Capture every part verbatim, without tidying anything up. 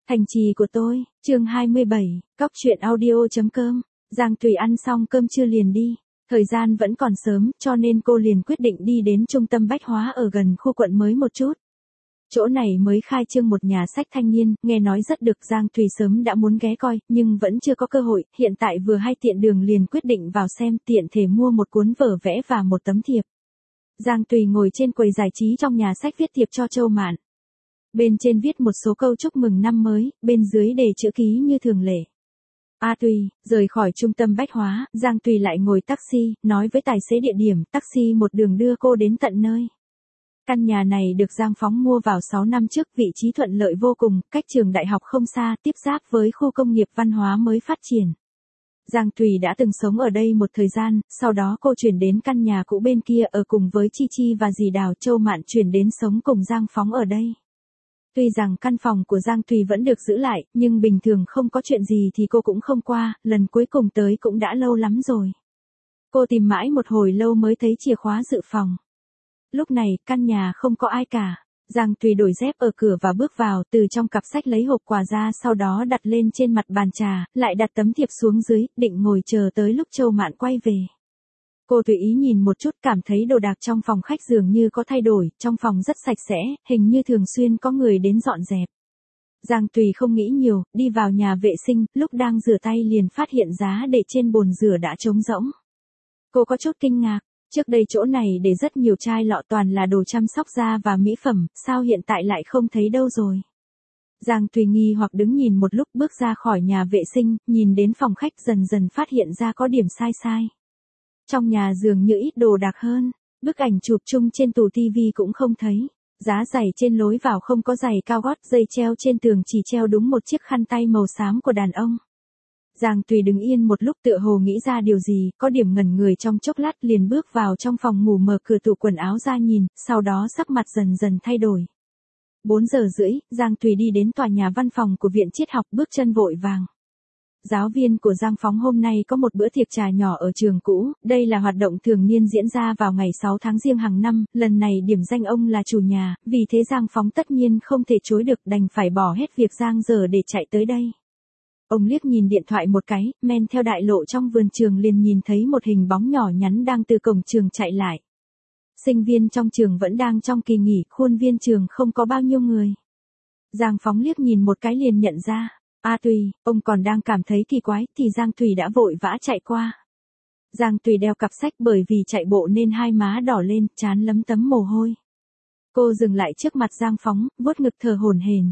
Thành trì của tôi, chương hai mươi bảy, cóc truyện audio.com, Giang Tùy ăn xong cơm trưa liền đi. Thời gian vẫn còn sớm, cho nên cô liền quyết định đi đến trung tâm bách hóa ở gần khu quận mới một chút. Chỗ này mới khai trương một nhà sách thanh niên, nghe nói rất được, Giang Tùy sớm đã muốn ghé coi, nhưng vẫn chưa có cơ hội, hiện tại vừa hay tiện đường liền quyết định vào xem, tiện thể mua một cuốn vở vẽ và một tấm thiệp. Giang Tùy ngồi trên quầy giải trí trong nhà sách viết thiệp cho Châu Mạn. Bên trên viết một số câu chúc mừng năm mới, bên dưới đề chữ ký như thường lệ. A Tùy, rời khỏi trung tâm bách hóa, Giang Tùy lại ngồi taxi, nói với tài xế địa điểm, taxi một đường đưa cô đến tận nơi. Căn nhà này được Giang Phóng mua vào sáu năm trước, vị trí thuận lợi vô cùng, cách trường đại học không xa, tiếp giáp với khu công nghiệp văn hóa mới phát triển. Giang Tùy đã từng sống ở đây một thời gian, sau đó cô chuyển đến căn nhà cũ bên kia ở cùng với Chi Chi và dì Đào. Châu Mạn chuyển đến sống cùng Giang Phóng ở đây. Tuy rằng căn phòng của Giang Tùy vẫn được giữ lại, nhưng bình thường không có chuyện gì thì cô cũng không qua, lần cuối cùng tới cũng đã lâu lắm rồi. Cô tìm mãi một hồi lâu mới thấy chìa khóa dự phòng. Lúc này, căn nhà không có ai cả. Giang Tùy đổi dép ở cửa và bước vào, từ trong cặp sách lấy hộp quà ra, sau đó đặt lên trên mặt bàn trà, lại đặt tấm thiệp xuống dưới, định ngồi chờ tới lúc Châu Mạn quay về. Cô tùy ý nhìn một chút, cảm thấy đồ đạc trong phòng khách dường như có thay đổi, trong phòng rất sạch sẽ, hình như thường xuyên có người đến dọn dẹp. Giang Tùy không nghĩ nhiều, đi vào nhà vệ sinh, lúc đang rửa tay liền phát hiện giá để trên bồn rửa đã trống rỗng. Cô có chút kinh ngạc, trước đây chỗ này để rất nhiều chai lọ toàn là đồ chăm sóc da và mỹ phẩm, sao hiện tại lại không thấy đâu rồi. Giang Tùy nghi hoặc đứng nhìn một lúc, bước ra khỏi nhà vệ sinh, nhìn đến phòng khách dần dần phát hiện ra có điểm sai sai. Trong nhà dường như ít đồ đạc hơn, bức ảnh chụp chung trên tủ tivi cũng không thấy, giá giày trên lối vào không có giày cao gót, dây treo trên tường chỉ treo đúng một chiếc khăn tay màu xám của đàn ông. Giang Tùy đứng yên một lúc tựa hồ nghĩ ra điều gì, có điểm ngẩn người trong chốc lát liền bước vào trong phòng ngủ, mở cửa tủ quần áo ra nhìn, sau đó sắc mặt dần dần thay đổi. bốn giờ rưỡi, Giang Tùy đi đến tòa nhà văn phòng của viện triết học, bước chân vội vàng. Giáo viên của Giang Phóng hôm nay có một bữa tiệc trà nhỏ ở trường cũ, đây là hoạt động thường niên diễn ra vào ngày sáu tháng Giêng hàng năm, lần này điểm danh ông là chủ nhà, vì thế Giang Phóng tất nhiên không thể chối được, đành phải bỏ hết việc giang dở để chạy tới đây. Ông liếc nhìn điện thoại một cái, men theo đại lộ trong vườn trường liền nhìn thấy một hình bóng nhỏ nhắn đang từ cổng trường chạy lại. Sinh viên trong trường vẫn đang trong kỳ nghỉ, khuôn viên trường không có bao nhiêu người. Giang Phóng liếc nhìn một cái liền nhận ra. A Tùy, ông còn đang cảm thấy kỳ quái, thì Giang Tùy đã vội vã chạy qua. Giang Tùy đeo cặp sách, bởi vì chạy bộ nên hai má đỏ lên, trán lấm tấm mồ hôi. Cô dừng lại trước mặt Giang Phóng, vuốt ngực thở hổn hển.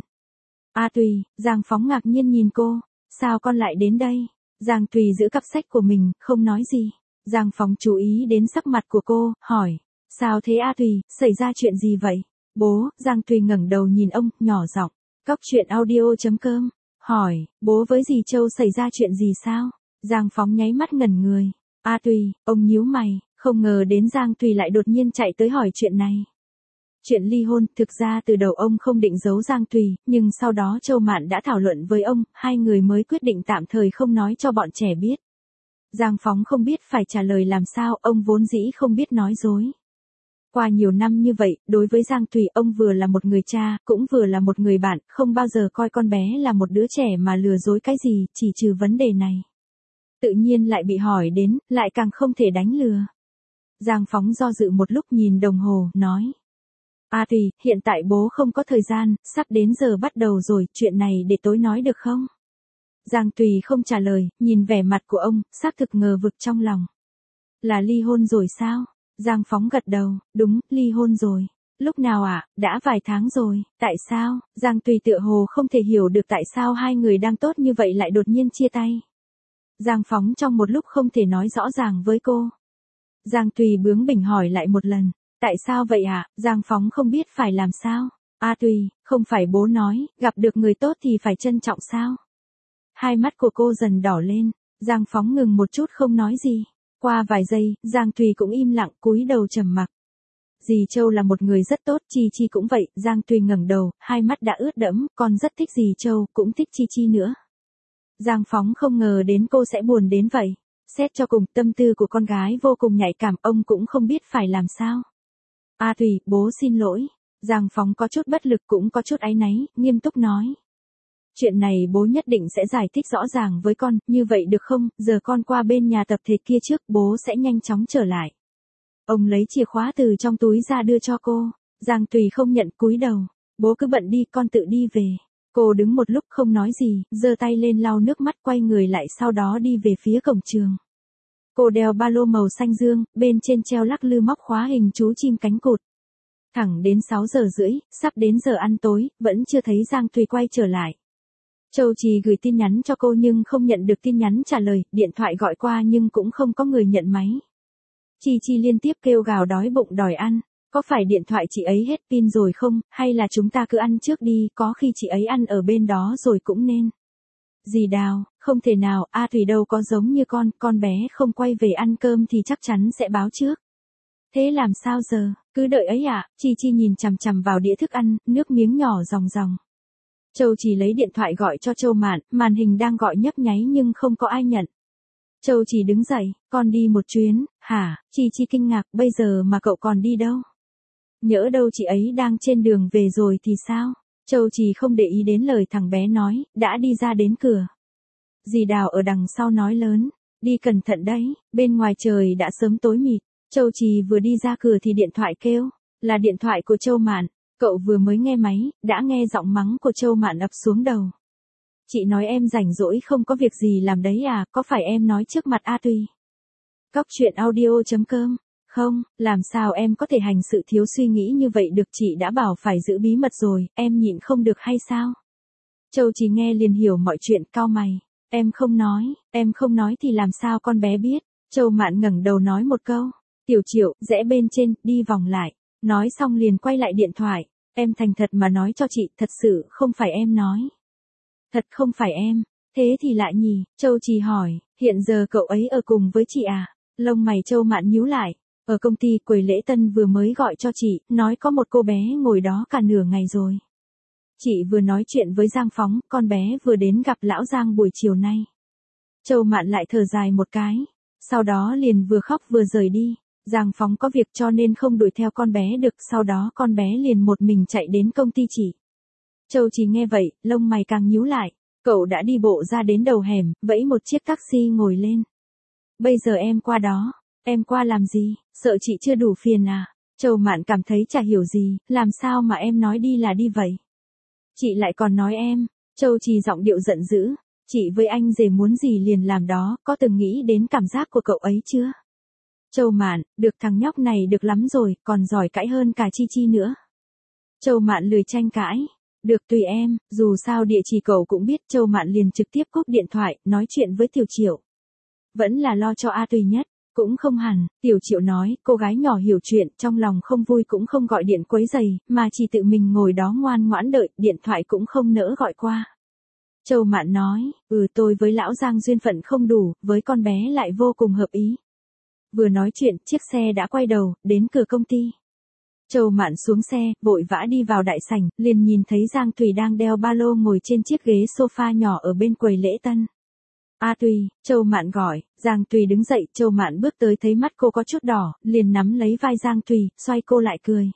A Tùy, Giang Phóng ngạc nhiên nhìn cô, sao con lại đến đây? Giang Tùy giữ cặp sách của mình, không nói gì. Giang Phóng chú ý đến sắc mặt của cô, hỏi, sao thế A Tùy, xảy ra chuyện gì vậy? Bố, Giang Tùy ngẩng đầu nhìn ông, nhỏ giọng, cóc truyện audio.com. Hỏi, bố với dì Châu xảy ra chuyện gì sao? Giang Phóng nháy mắt ngẩn người. A Tùy, ông nhíu mày, không ngờ đến Giang Tùy lại đột nhiên chạy tới hỏi chuyện này. Chuyện ly hôn, thực ra từ đầu ông không định giấu Giang Tùy, nhưng sau đó Châu Mạn đã thảo luận với ông, hai người mới quyết định tạm thời không nói cho bọn trẻ biết. Giang Phóng không biết phải trả lời làm sao, ông vốn dĩ không biết nói dối. Qua nhiều năm như vậy, đối với Giang Tùy, ông vừa là một người cha, cũng vừa là một người bạn, không bao giờ coi con bé là một đứa trẻ mà lừa dối cái gì, chỉ trừ vấn đề này. Tự nhiên lại bị hỏi đến, lại càng không thể đánh lừa. Giang Phóng do dự một lúc nhìn đồng hồ, nói. A Tùy, hiện tại bố không có thời gian, sắp đến giờ bắt đầu rồi, chuyện này để tối nói được không? Giang Tùy không trả lời, nhìn vẻ mặt của ông, xác thực ngờ vực trong lòng. Là ly hôn rồi sao? Giang Phóng gật đầu, đúng, ly hôn rồi. Lúc nào ạ? À? Đã vài tháng rồi, tại sao? Giang Tùy tựa hồ không thể hiểu được tại sao hai người đang tốt như vậy lại đột nhiên chia tay. Giang Phóng trong một lúc không thể nói rõ ràng với cô. Giang Tùy bướng bỉnh hỏi lại một lần, tại sao vậy ạ? À? Giang Phóng không biết phải làm sao. A Tùy, không phải bố nói, gặp được người tốt thì phải trân trọng sao? Hai mắt của cô dần đỏ lên, Giang Phóng ngừng một chút không nói gì. Qua vài giây, Giang Tùy cũng im lặng, cúi đầu trầm mặc. Dì Châu là một người rất tốt, Chi Chi cũng vậy. Giang Tùy ngẩng đầu, hai mắt đã ướt đẫm, con rất thích dì Châu, cũng thích Chi Chi nữa. Giang Phóng không ngờ đến cô sẽ buồn đến vậy. Xét cho cùng, tâm tư của con gái vô cùng nhạy cảm, ông cũng không biết phải làm sao. A Tùy, bố xin lỗi. Giang Phóng có chút bất lực cũng có chút áy náy, nghiêm túc nói. Chuyện này bố nhất định sẽ giải thích rõ ràng với con, như vậy được không, giờ con qua bên nhà tập thể kia trước, bố sẽ nhanh chóng trở lại. Ông lấy chìa khóa từ trong túi ra đưa cho cô. Giang Tùy không nhận, cúi đầu. Bố cứ bận đi, con tự đi về. Cô đứng một lúc không nói gì, giơ tay lên lau nước mắt, quay người lại, sau đó đi về phía cổng trường. Cô đeo ba lô màu xanh dương, bên trên treo lắc lư móc khóa hình chú chim cánh cụt. Thẳng đến sáu giờ rưỡi, sắp đến giờ ăn tối, vẫn chưa thấy Giang Tùy quay trở lại. Châu Trì gửi tin nhắn cho cô nhưng không nhận được tin nhắn trả lời, điện thoại gọi qua nhưng cũng không có người nhận máy. Chi Chi liên tiếp kêu gào đói bụng đòi ăn. Có phải điện thoại chị ấy hết pin rồi không, hay là chúng ta cứ ăn trước đi, có khi chị ấy ăn ở bên đó rồi cũng nên. Dì Đào, không thể nào, A Thủy đâu có giống như con, con bé không quay về ăn cơm thì chắc chắn sẽ báo trước. Thế làm sao giờ, cứ đợi ấy à, Chi Chi nhìn chằm chằm vào đĩa thức ăn, nước miếng nhỏ ròng ròng. Châu Chỉ lấy điện thoại gọi cho Châu Mạn, màn hình đang gọi nhấp nháy nhưng không có ai nhận. Châu Chỉ đứng dậy, con đi một chuyến, hả, Chi Chi kinh ngạc, bây giờ mà cậu còn đi đâu? Nhỡ đâu chị ấy đang trên đường về rồi thì sao? Châu Chỉ không để ý đến lời thằng bé nói, đã đi ra đến cửa. Dì Đào ở đằng sau nói lớn, đi cẩn thận đấy, bên ngoài trời đã sớm tối mịt. Châu Chỉ vừa đi ra cửa thì điện thoại kêu, là điện thoại của Châu Mạn. Cậu vừa mới nghe máy, đã nghe giọng mắng của Châu Mạn ập xuống đầu. Chị nói em rảnh rỗi không có việc gì làm đấy à, có phải em nói trước mặt A Tùy? Cóc truyện audio chấm com. Không, làm sao em có thể hành sự thiếu suy nghĩ như vậy được, chị đã bảo phải giữ bí mật rồi, em nhịn không được hay sao? Châu Chỉ nghe liền hiểu mọi chuyện, cau mày. Em không nói, em không nói thì làm sao con bé biết? Châu Mạn ngẩng đầu nói một câu. Tiểu Triệu, rẽ bên trên, đi vòng lại. Nói xong liền quay lại điện thoại. Em thành thật mà nói cho chị, thật sự không phải em nói. Thật không phải em, thế thì lại nhỉ? Châu Chỉ hỏi, hiện giờ cậu ấy ở cùng với chị à? Lông mày Châu Mạn nhíu lại. Ở công ty quầy lễ tân vừa mới gọi cho chị, nói có một cô bé ngồi đó cả nửa ngày rồi. Chị vừa nói chuyện với Giang Phóng, con bé vừa đến gặp lão Giang buổi chiều nay. Châu Mạn lại thở dài một cái, sau đó liền vừa khóc vừa rời đi. Giang Phóng có việc cho nên không đuổi theo con bé được, sau đó con bé liền một mình chạy đến công ty chị. Châu Chỉ nghe vậy, lông mày càng nhíu lại, cậu đã đi bộ ra đến đầu hẻm, vẫy một chiếc taxi ngồi lên. Bây giờ em qua đó, em qua làm gì, sợ chị chưa đủ phiền à? Châu Mạn cảm thấy chả hiểu gì, làm sao mà em nói đi là đi vậy? Chị lại còn nói em, Châu Chỉ giọng điệu giận dữ, chị với anh rể muốn gì liền làm đó, có từng nghĩ đến cảm giác của cậu ấy chưa? Châu Mạn, được, thằng nhóc này được lắm rồi, còn giỏi cãi hơn cả Chi Chi nữa. Châu Mạn lười tranh cãi. Được, tùy em, dù sao địa chỉ cậu cũng biết. Châu Mạn liền trực tiếp cúp điện thoại, nói chuyện với Tiểu Triệu. Vẫn là lo cho A Tùy nhất. Cũng không hẳn, Tiểu Triệu nói, cô gái nhỏ hiểu chuyện, trong lòng không vui cũng không gọi điện quấy giày, mà chỉ tự mình ngồi đó ngoan ngoãn đợi, điện thoại cũng không nỡ gọi qua. Châu Mạn nói, ừ tôi với lão Giang duyên phận không đủ, với con bé lại vô cùng hợp ý. Vừa nói chuyện, chiếc xe đã quay đầu, đến cửa công ty. Châu Mạn xuống xe, vội vã đi vào đại sảnh, liền nhìn thấy Giang Tùy đang đeo ba lô ngồi trên chiếc ghế sofa nhỏ ở bên quầy lễ tân. A Tùy, Châu Mạn gọi, Giang Tùy đứng dậy, Châu Mạn bước tới thấy mắt cô có chút đỏ, liền nắm lấy vai Giang Tùy, xoay cô lại cười.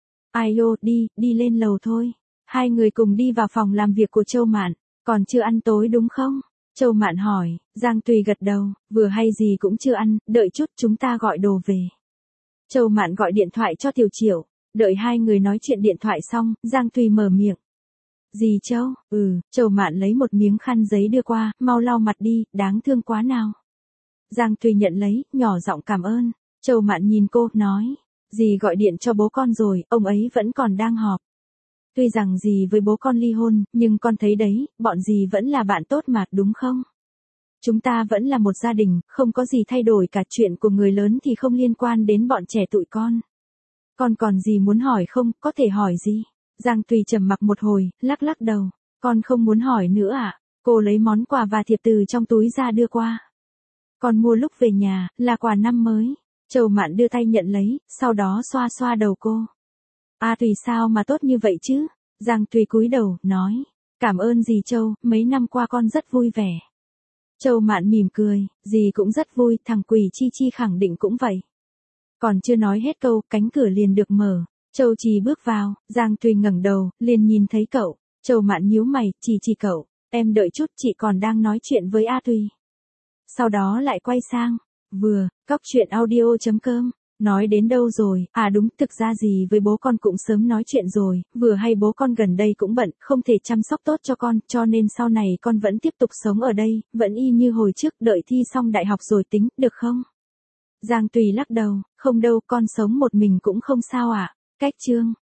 Ai ô, đi, đi lên lầu thôi. Hai người cùng đi vào phòng làm việc của Châu Mạn, còn chưa ăn tối đúng không? Châu Mạn hỏi, Giang Tùy gật đầu, vừa hay gì cũng chưa ăn, đợi chút chúng ta gọi đồ về. Châu Mạn gọi điện thoại cho Tiểu Triệu, đợi hai người nói chuyện điện thoại xong, Giang Tùy mở miệng. Dì Châu, ừ, Châu Mạn lấy một miếng khăn giấy đưa qua, mau lau mặt đi, đáng thương quá nào. Giang Tùy nhận lấy, nhỏ giọng cảm ơn. Châu Mạn nhìn cô, nói, dì gọi điện cho bố con rồi, ông ấy vẫn còn đang họp. Tuy rằng dì với bố con ly hôn, nhưng con thấy đấy, bọn dì vẫn là bạn tốt mà, đúng không? Chúng ta vẫn là một gia đình, không có gì thay đổi cả, chuyện của người lớn thì không liên quan đến bọn trẻ tụi con. Con còn gì muốn hỏi không, có thể hỏi gì? Giang Tùy trầm mặc một hồi, lắc lắc đầu. Con không muốn hỏi nữa ạ. À? Cô lấy món quà và thiệp từ trong túi ra đưa qua. Con mua lúc về nhà, là quà năm mới. Châu Mạn đưa tay nhận lấy, sau đó xoa xoa đầu cô. A Tùy sao mà tốt như vậy chứ? Giang Tùy cúi đầu, nói. Cảm ơn dì Châu, mấy năm qua con rất vui vẻ. Châu Mạn mỉm cười, dì cũng rất vui, thằng quỷ Chi Chi khẳng định cũng vậy. Còn chưa nói hết câu, cánh cửa liền được mở. Châu Trì bước vào, Giang Tùy ngẩng đầu, liền nhìn thấy cậu. Châu Mạn nhíu mày, chỉ chỉ cậu, Em đợi chút, chị còn đang nói chuyện với A Tùy. Sau đó lại quay sang, vừa, cóc truyện audio chấm com. Nói đến đâu rồi, à đúng, thực ra gì với bố con cũng sớm nói chuyện rồi, vừa hay bố con gần đây cũng bận, không thể chăm sóc tốt cho con, cho nên sau này con vẫn tiếp tục sống ở đây, vẫn y như hồi trước, đợi thi xong đại học rồi tính, được không? Giang Tùy lắc đầu, không đâu, con sống một mình cũng không sao ạ. Cách chương